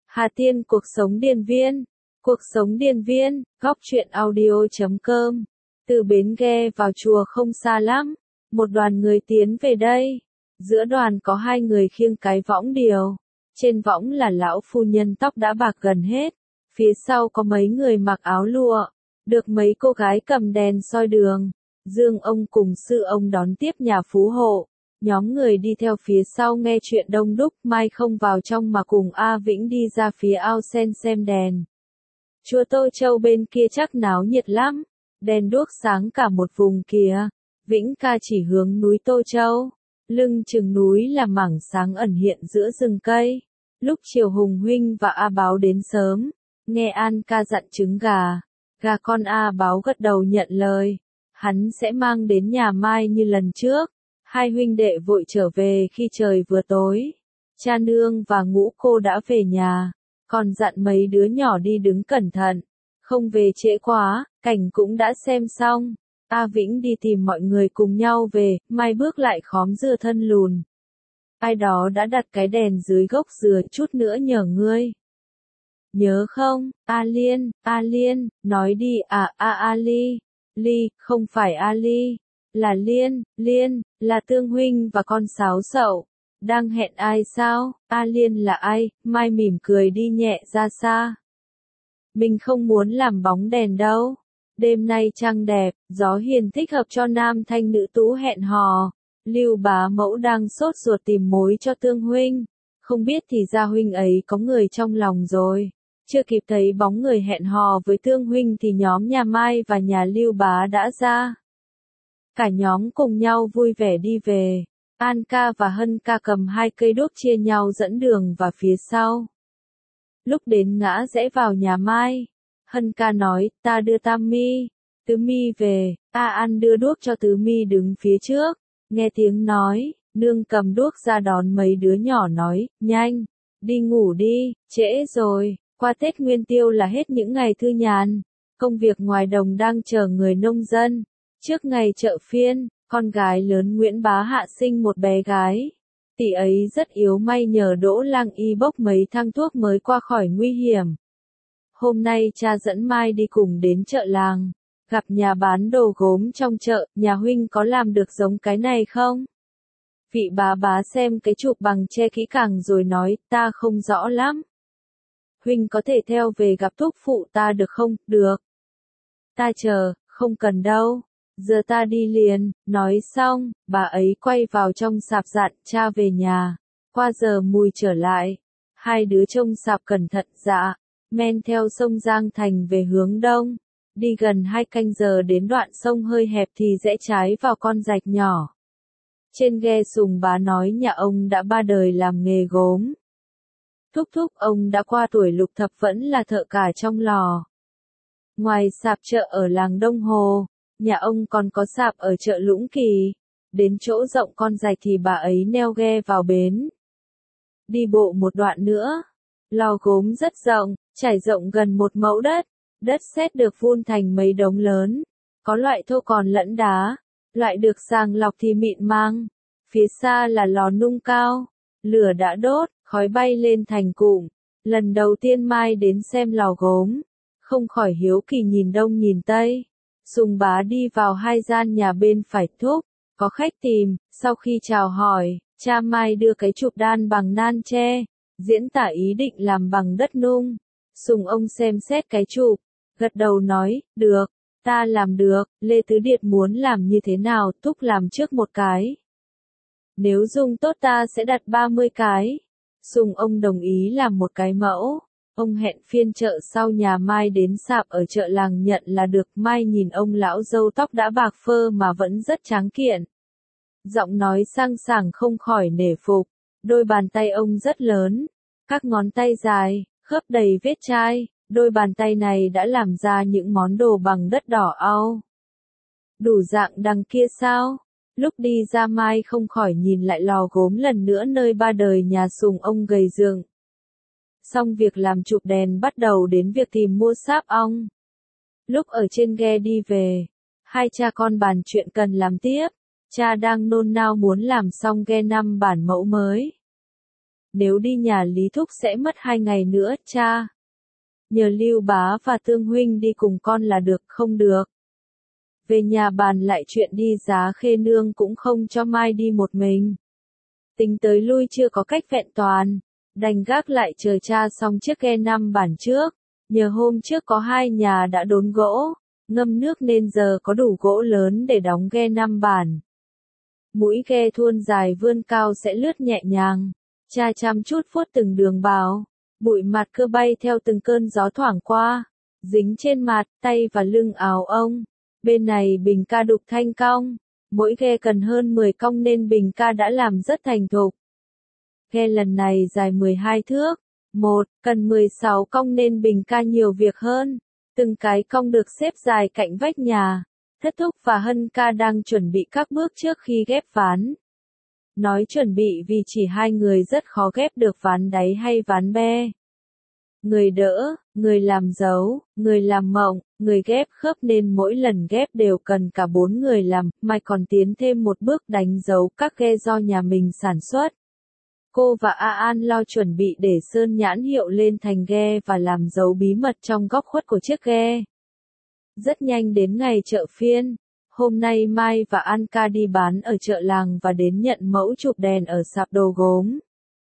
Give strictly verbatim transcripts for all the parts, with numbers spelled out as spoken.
Hà Tiên cuộc sống điền viên. Cuộc sống điền viên, góc truyện audio chấm com. Từ bến ghe vào chùa không xa lắm. Một đoàn người tiến về đây. Giữa đoàn có hai người khiêng cái võng điều. Trên võng là lão phu nhân tóc đã bạc gần hết. Phía sau có mấy người mặc áo lụa. Được mấy cô gái cầm đèn soi đường. Dương ông cùng sư ông đón tiếp nhà phú hộ. Nhóm người đi theo phía sau nghe chuyện đông đúc, Mai không vào trong mà cùng A Vĩnh đi ra phía ao sen xem đèn. Chùa Tô Châu bên kia chắc náo nhiệt lắm, đèn đuốc sáng cả một vùng kìa. Vĩnh ca chỉ hướng núi Tô Châu, lưng chừng núi là mảng sáng ẩn hiện giữa rừng cây. Lúc chiều Hùng huynh và A Báo đến sớm, nghe An ca dặn trứng gà, gà con A Báo gật đầu nhận lời, hắn sẽ mang đến nhà Mai như lần trước. Hai huynh đệ vội trở về khi trời vừa tối. Cha nương và ngũ cô đã về nhà, còn dặn mấy đứa nhỏ đi đứng cẩn thận, không về trễ quá. Cảnh cũng đã xem xong. A Vĩnh đi tìm mọi người cùng nhau về, Mai bước lại khóm dừa thân lùn. Ai đó đã đặt cái đèn dưới gốc dừa, chút nữa nhờ ngươi. Nhớ không, A Liên, A Liên, nói đi. À, A A Ly, Ly, không phải A Ly. Là Liên, Liên, là Tương huynh và con Sáo Sậu. Đang hẹn ai sao? A Liên là ai? Mai mỉm cười đi nhẹ ra xa. Mình không muốn làm bóng đèn đâu. Đêm nay trăng đẹp, gió hiền thích hợp cho nam thanh nữ tú hẹn hò. Lưu bá mẫu đang sốt ruột tìm mối cho Tương huynh. Không biết thì ra huynh ấy có người trong lòng rồi. Chưa kịp thấy bóng người hẹn hò với Tương huynh thì nhóm nhà Mai và nhà Lưu bá đã ra. Cả nhóm cùng nhau vui vẻ đi về. An ca và Hân ca cầm hai cây đuốc chia nhau dẫn đường vào phía sau. Lúc đến ngã rẽ vào nhà Mai, Hân ca nói, ta đưa Tam Mi, Tứ Mi về. A An đưa đuốc cho Tứ Mi đứng phía trước. Nghe tiếng nói, nương cầm đuốc ra đón mấy đứa nhỏ nói, nhanh, đi ngủ đi, trễ rồi. Qua Tết Nguyên Tiêu là hết những ngày thư nhàn. Công việc ngoài đồng đang chờ người nông dân. Trước ngày chợ phiên, con gái lớn Nguyễn Bá Hạ sinh một bé gái. Tỷ ấy rất yếu, may nhờ Đỗ Lang Y bốc mấy thang thuốc mới qua khỏi nguy hiểm. Hôm nay cha dẫn Mai đi cùng đến chợ làng, gặp nhà bán đồ gốm trong chợ, nhà huynh có làm được giống cái này không? Vị bá bá xem cái chụp bằng tre kỹ càng rồi nói, ta không rõ lắm. Huynh có thể theo về gặp thúc phụ ta được không? Được. Ta chờ, không cần đâu. Giờ ta đi liền. Nói xong, bà ấy quay vào trong sạp dặn cha về nhà. Qua giờ mùi trở lại. Hai đứa trông sạp cẩn thận dạ. Men theo sông Giang Thành về hướng đông. Đi gần hai canh giờ đến đoạn sông hơi hẹp thì rẽ trái vào con rạch nhỏ. Trên ghe Sùng bá nói nhà ông đã ba đời làm nghề gốm. Thúc thúc ông đã qua tuổi lục thập vẫn là thợ cả trong lò. Ngoài sạp chợ ở làng Đông Hồ, nhà ông còn có sạp ở chợ Lũng Kỳ. Đến chỗ rộng con rạch thì bà ấy neo ghe vào bến. Đi bộ một đoạn nữa. Lò gốm rất rộng, trải rộng gần một mẫu đất. Đất sét được vun thành mấy đống lớn. Có loại thô còn lẫn đá. Loại được sàng lọc thì mịn màng. Phía xa là lò nung cao. Lửa đã đốt, khói bay lên thành cụm. Lần đầu tiên Mai đến xem lò gốm. Không khỏi hiếu kỳ nhìn đông nhìn tây. Sùng bá đi vào hai gian nhà bên phải thúc, có khách tìm. Sau khi chào hỏi, cha Mai đưa cái chụp đan bằng nan tre, diễn tả ý định làm bằng đất nung. Sùng ông xem xét cái chụp, gật đầu nói, được, ta làm được. Lê Tứ Điệt muốn làm như thế nào, thúc làm trước một cái. Nếu dùng tốt ta sẽ đặt ba mươi cái. Sùng ông đồng ý làm một cái mẫu. Ông hẹn phiên chợ sau nhà Mai đến sạp ở chợ làng nhận là được. Mai nhìn ông lão râu tóc đã bạc phơ mà vẫn rất tráng kiện. Giọng nói sang sảng không khỏi nể phục. Đôi bàn tay ông rất lớn. Các ngón tay dài, khớp đầy vết chai. Đôi bàn tay này đã làm ra những món đồ bằng đất đỏ au. Đủ dạng đằng kia sao? Lúc đi ra Mai không khỏi nhìn lại lò gốm lần nữa nơi ba đời nhà Sùng ông gầy dựng. Xong việc làm chụp đèn bắt đầu đến việc tìm mua sáp ong. Lúc ở trên ghe đi về, hai cha con bàn chuyện cần làm tiếp. Cha đang nôn nao muốn làm xong ghe năm bản mẫu mới. nếu đi nhà Lý Thúc sẽ mất hai ngày nữa, cha. Nhờ Lưu bá và Tương huynh đi cùng con là được, không được. Về nhà bàn lại chuyện đi Giá Khê nương cũng không cho Mai đi một mình. Tính tới lui chưa có cách vẹn toàn, đành gác lại chờ cha xong chiếc ghe năm bản trước. Nhờ hôm trước có hai nhà đã đốn gỗ, ngâm nước nên giờ có đủ gỗ lớn để đóng ghe năm bản. Mũi ghe thuôn dài vươn cao sẽ lướt nhẹ nhàng. Cha chăm chút vuốt từng đường bào, bụi mặt cưa bay theo từng cơn gió thoảng qua, dính trên mặt, tay và lưng áo ông. Bên này bình ca đục thanh cong, mỗi ghe cần hơn mười cong nên bình ca đã làm rất thành thục. Ghe lần này dài mười hai thước, một, cần mười sáu cong nên bình ca nhiều việc hơn. Từng cái cong được xếp dài cạnh vách nhà. Thất Thúc và Hân ca đang chuẩn bị các bước trước khi ghép ván. Nói chuẩn bị vì chỉ hai người rất khó ghép được ván đáy hay ván be. Người đỡ, người làm dấu, người làm mộng, người ghép khớp nên mỗi lần ghép đều cần cả bốn người làm, Mai còn tiến thêm một bước đánh dấu các ghe do nhà mình sản xuất. Cô và A An lo chuẩn bị để sơn nhãn hiệu lên thành ghe và làm dấu bí mật trong góc khuất của chiếc ghe. Rất nhanh đến ngày chợ phiên. Hôm nay Mai và An ca đi bán ở chợ làng và đến nhận mẫu chụp đèn ở sạp đồ gốm.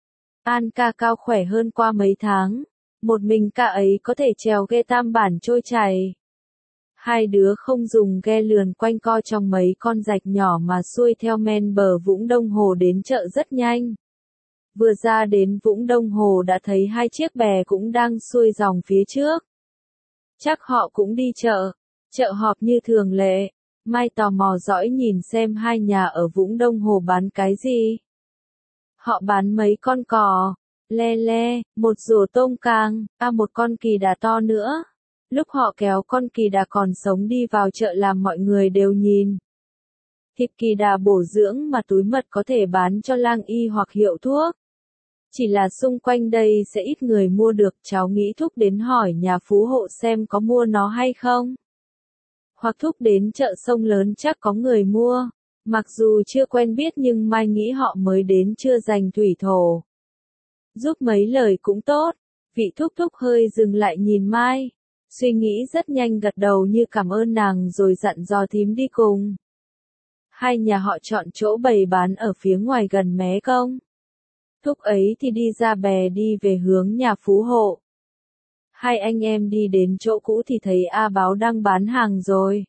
An ca cao khỏe hơn qua mấy tháng. Một mình ca ấy có thể trèo ghe tam bản trôi chảy. Hai đứa không dùng ghe lườn quanh co trong mấy con rạch nhỏ mà xuôi theo men bờ Vũng Đông Hồ đến chợ rất nhanh. Vừa ra đến Vũng Đông Hồ đã thấy hai chiếc bè cũng đang xuôi dòng phía trước. Chắc họ cũng đi chợ. Chợ họp như thường lệ. Mai tò mò dõi nhìn xem hai nhà ở Vũng Đông Hồ bán cái gì. Họ bán mấy con cò, le le, một rổ tôm càng, à một con kỳ đà to nữa. Lúc họ kéo con kỳ đà còn sống đi vào chợ làm mọi người đều nhìn. Thịt kỳ đà bổ dưỡng mà túi mật có thể bán cho lang y hoặc hiệu thuốc. Chỉ là xung quanh đây sẽ ít người mua được, cháu nghĩ Thúc đến hỏi nhà phú hộ xem có mua nó hay không. Hoặc Thúc đến chợ sông lớn chắc có người mua. Mặc dù chưa quen biết nhưng Mai nghĩ họ mới đến chưa dành thủy thổ. Giúp mấy lời cũng tốt. Vị Thúc Thúc hơi dừng lại nhìn Mai. Suy nghĩ rất nhanh gật đầu như cảm ơn nàng rồi dặn dò thím đi cùng. Hai nhà họ chọn chỗ bày bán ở phía ngoài gần mé công. Thúc ấy thì đi ra bè đi về hướng nhà phú hộ. Hai anh em đi đến chỗ cũ thì thấy A Báo đang bán hàng rồi.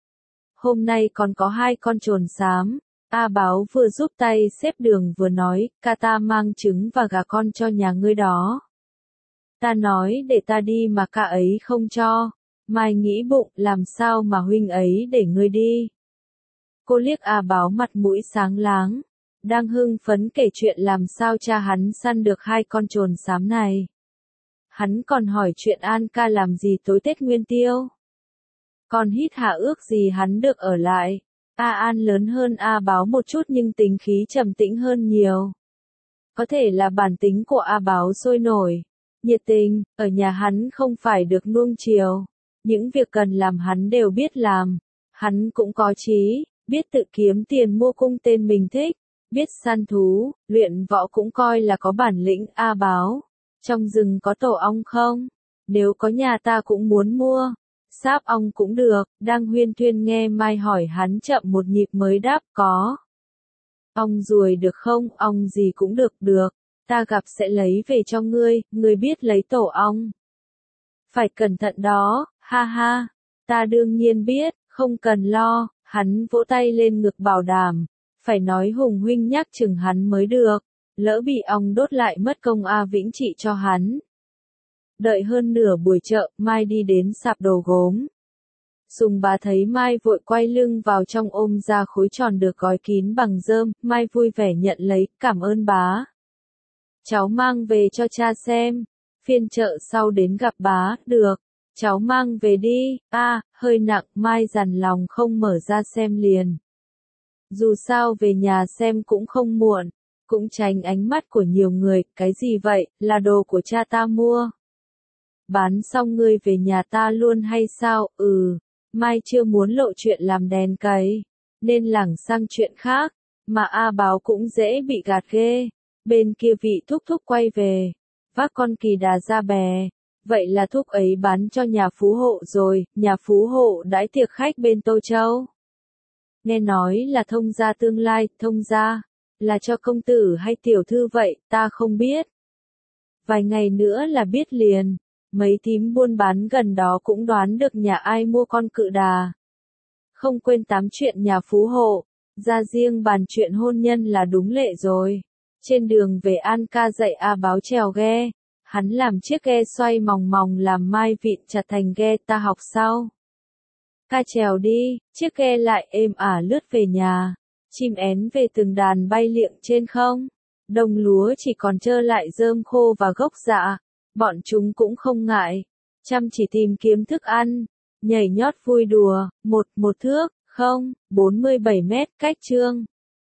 Hôm nay còn có hai con trồn xám. A Báo vừa giúp tay xếp đường vừa nói, ca ta mang trứng và gà con cho nhà ngươi đó. Ta nói để ta đi mà ca ấy không cho. Mai nghĩ bụng làm sao mà huynh ấy để ngươi đi. Cô liếc A Báo mặt mũi sáng láng. Đang hưng phấn kể chuyện làm sao cha hắn săn được hai con trồn xám này. Hắn còn hỏi chuyện An ca làm gì tối Tết Nguyên Tiêu. Còn hít hà ước gì hắn được ở lại. A An lớn hơn A Báo một chút nhưng tính khí trầm tĩnh hơn nhiều. Có thể là bản tính của A Báo sôi nổi, nhiệt tình, ở nhà hắn không phải được nuông chiều. Những việc cần làm hắn đều biết làm. Hắn cũng có chí, biết tự kiếm tiền mua cung tên mình thích, biết săn thú, luyện võ cũng coi là có bản lĩnh. A Báo, trong rừng có tổ ong không? Nếu có nhà ta cũng muốn mua. Sáp ong cũng được. Đang huyên thuyên nghe Mai hỏi hắn chậm một nhịp mới đáp có. Ong ruồi được không? Ong gì cũng được, được. Ta gặp sẽ lấy về cho ngươi, ngươi biết lấy tổ ong. Phải cẩn thận đó, ha ha. Ta đương nhiên biết, không cần lo. Hắn vỗ tay lên ngực bảo đảm. Phải nói Hùng huynh nhắc chừng hắn mới được. Lỡ bị ong đốt lại mất công A Vĩnh trị cho hắn. Đợi hơn nửa buổi chợ, Mai đi đến sạp đồ gốm. Sùng bá thấy Mai vội quay lưng vào trong ôm ra khối tròn được gói kín bằng rơm, Mai vui vẻ nhận lấy, cảm ơn bá. Cháu mang về cho cha xem. Phiên chợ sau đến gặp bá, được. Cháu mang về đi. A, à, hơi nặng, Mai dằn lòng không mở ra xem liền. Dù sao về nhà xem cũng không muộn, cũng tránh ánh mắt của nhiều người, cái gì vậy, là đồ của cha ta mua. Bán xong ngươi về nhà ta luôn hay sao? Ừ, Mai chưa muốn lộ chuyện làm đèn cày, nên lảng sang chuyện khác, mà A Báo cũng dễ bị gạt ghê. Bên kia vị thúc thúc quay về, vác con kỳ đà ra bè. Vậy là thúc ấy bán cho nhà phú hộ rồi, nhà phú hộ đãi tiệc khách bên Tô Châu. Nghe nói là thông gia tương lai, thông gia, là cho công tử hay tiểu thư vậy, ta không biết. Vài ngày nữa là biết liền, mấy thím buôn bán gần đó cũng đoán được nhà ai mua con cự đà. Không quên tám chuyện nhà phú hộ, ra riêng bàn chuyện hôn nhân là đúng lệ rồi. Trên đường về An ca dạy A Báo chèo ghe, hắn làm chiếc ghe xoay mòng mòng làm mai vịn chặt thành ghe ta học sau. Ca chèo đi, chiếc ghe lại êm ả lướt về nhà, chim én về từng đàn bay liệng trên không. Đồng lúa chỉ còn trơ lại rơm khô và gốc dạ, bọn chúng cũng không ngại, chăm chỉ tìm kiếm thức ăn, nhảy nhót vui đùa, một một thước, không, bốn mươi bảy mét cách chương.